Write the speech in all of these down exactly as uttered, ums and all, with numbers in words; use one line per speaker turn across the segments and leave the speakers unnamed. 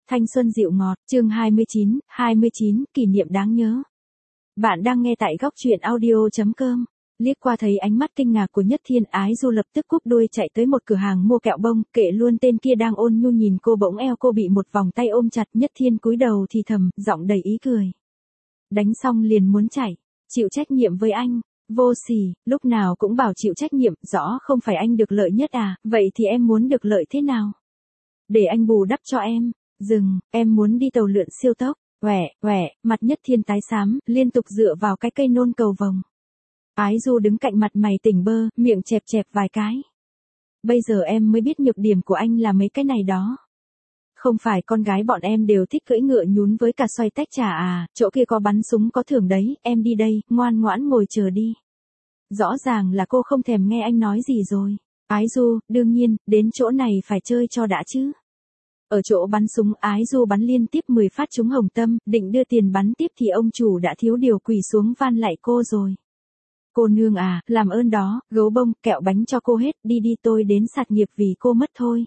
Thanh xuân dịu ngọt, chương hai mươi chín, hai mươi chín, kỷ niệm đáng nhớ. Bạn đang nghe tại góc truyện audio chấm com. Liếc qua thấy ánh mắt kinh ngạc của Nhất Thiên, Ái Du lập tức cúp đuôi chạy tới một cửa hàng mua kẹo bông, kệ luôn tên kia đang ôn nhu nhìn cô, bỗng eo cô bị một vòng tay ôm chặt. Nhất Thiên cúi đầu thì thầm, giọng đầy ý cười. Đánh xong liền muốn chạy, chịu trách nhiệm với anh. Vô sỉ, lúc nào cũng bảo chịu trách nhiệm, rõ không phải anh được lợi nhất à, vậy thì em muốn được lợi thế nào? Để anh bù đắp cho em. Dừng, em muốn đi tàu lượn siêu tốc. Quẻ, quẻ, mặt Nhất Thiên tái xám, liên tục dựa vào cái cây nôn cầu vồng. Ái Du đứng cạnh mặt mày tỉnh bơ, miệng chẹp chẹp vài cái. Bây giờ em mới biết nhược điểm của anh là mấy cái này đó. Không phải con gái bọn em đều thích cưỡi ngựa nhún với cả xoay tách trà à, chỗ kia có bắn súng có thưởng đấy, em đi đây, ngoan ngoãn ngồi chờ đi. Rõ ràng là cô không thèm nghe anh nói gì rồi. Ái Du, đương nhiên, đến chỗ này phải chơi cho đã chứ. Ở chỗ bắn súng, Ái Du bắn liên tiếp mười phát trúng hồng tâm, định đưa tiền bắn tiếp thì ông chủ đã thiếu điều quỳ xuống van lạy cô rồi. Cô nương à, làm ơn đó, gấu bông, kẹo bánh cho cô hết, đi đi, tôi đến sạt nghiệp vì cô mất thôi.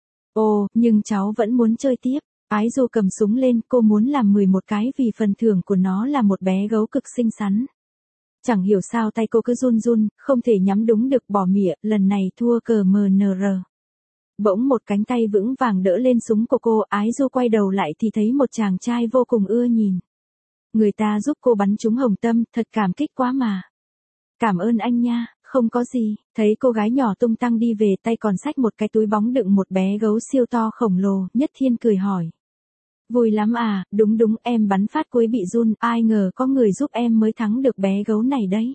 Ồ, nhưng cháu vẫn muốn chơi tiếp. Ái Du cầm súng lên, cô muốn làm mười một cái vì phần thưởng của nó là một bé gấu cực xinh xắn. Chẳng hiểu sao tay cô cứ run run, không thể nhắm đúng được, bỏ mỉa, lần này thua cờ em en rờ. Bỗng một cánh tay vững vàng đỡ lên súng của cô, Ái Du quay đầu lại thì thấy một chàng trai vô cùng ưa nhìn. Người ta giúp cô bắn trúng hồng tâm, thật cảm kích quá mà. Cảm ơn anh nha, không có gì. Thấy cô gái nhỏ tung tăng đi về, tay còn xách một cái túi bóng đựng một bé gấu siêu to khổng lồ, Nhất Thiên cười hỏi. Vui lắm à, đúng đúng, em bắn phát cuối bị run, ai ngờ có người giúp em mới thắng được bé gấu này đấy.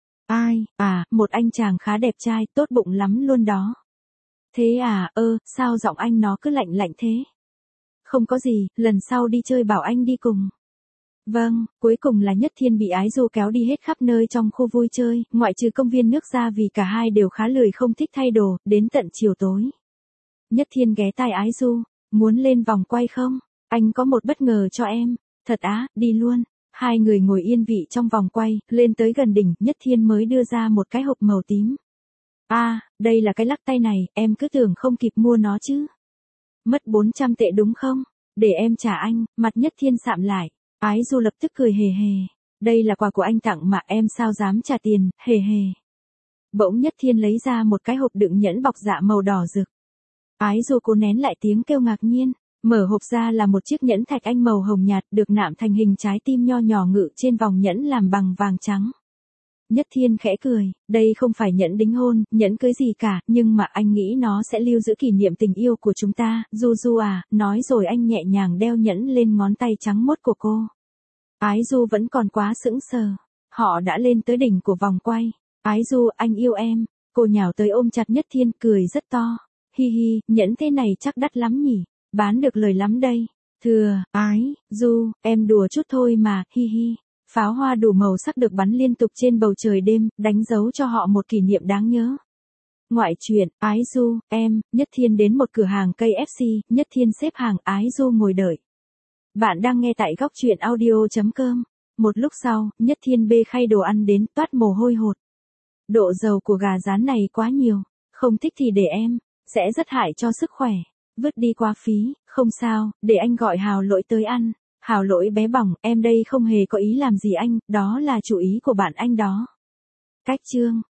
Ai, à, một anh chàng khá đẹp trai, tốt bụng lắm luôn đó. Thế à, ơ, sao giọng anh nó cứ lạnh lạnh thế? Không có gì, lần sau đi chơi bảo anh đi cùng. Vâng, cuối cùng là Nhất Thiên bị Ái Du kéo đi hết khắp nơi trong khu vui chơi, ngoại trừ công viên nước ra vì cả hai đều khá lười không thích thay đồ, đến tận chiều tối. Nhất Thiên ghé tai Ái Du, muốn lên vòng quay không? Anh có một bất ngờ cho em. Thật á, đi luôn. Hai người ngồi yên vị trong vòng quay, lên tới gần đỉnh, Nhất Thiên mới đưa ra một cái hộp màu tím. À, đây là cái lắc tay này, em cứ tưởng không kịp mua nó chứ. Mất bốn trăm tệ đúng không? Để em trả anh, mặt Nhất Thiên sạm lại. Ái Du lập tức cười hề hề. Đây là quà của anh tặng mà em sao dám trả tiền, hề hề. Bỗng Nhất Thiên lấy ra một cái hộp đựng nhẫn bọc dạ màu đỏ rực. Ái Du cố nén lại tiếng kêu ngạc nhiên. Mở hộp ra là một chiếc nhẫn thạch anh màu hồng nhạt được nạm thành hình trái tim nho nhỏ ngự trên vòng nhẫn làm bằng vàng trắng. Nhất Thiên khẽ cười, đây không phải nhẫn đính hôn, nhẫn cưới gì cả, nhưng mà anh nghĩ nó sẽ lưu giữ kỷ niệm tình yêu của chúng ta. Du Du à, nói rồi anh nhẹ nhàng đeo nhẫn lên ngón tay trắng mốt của cô. Ái Du vẫn còn quá sững sờ. Họ đã lên tới đỉnh của vòng quay. Ái Du, anh yêu em. Cô nhào tới ôm chặt Nhất Thiên, cười rất to. Hi hi, nhẫn thế này chắc đắt lắm nhỉ, bán được lời lắm đây. Thưa, Ái Du, em đùa chút thôi mà, hi hi. Pháo hoa đủ màu sắc được bắn liên tục trên bầu trời đêm, đánh dấu cho họ một kỷ niệm đáng nhớ. Ngoại truyện, Ái Du, em, Nhất Thiên đến một cửa hàng cây ép xê, Nhất Thiên xếp hàng, Ái Du ngồi đợi. Bạn đang nghe tại góc truyện audio chấm com. Một lúc sau, Nhất Thiên bê khay đồ ăn đến, toát mồ hôi hột. Độ dầu của gà rán này quá nhiều, không thích thì để em, sẽ rất hại cho sức khỏe. Vứt đi quá phí, không sao, để anh gọi Hào Lỗi tới ăn. Hào Lỗi bé bỏng, em đây không hề có ý làm gì anh, đó là chủ ý của bạn anh đó. Cách chương.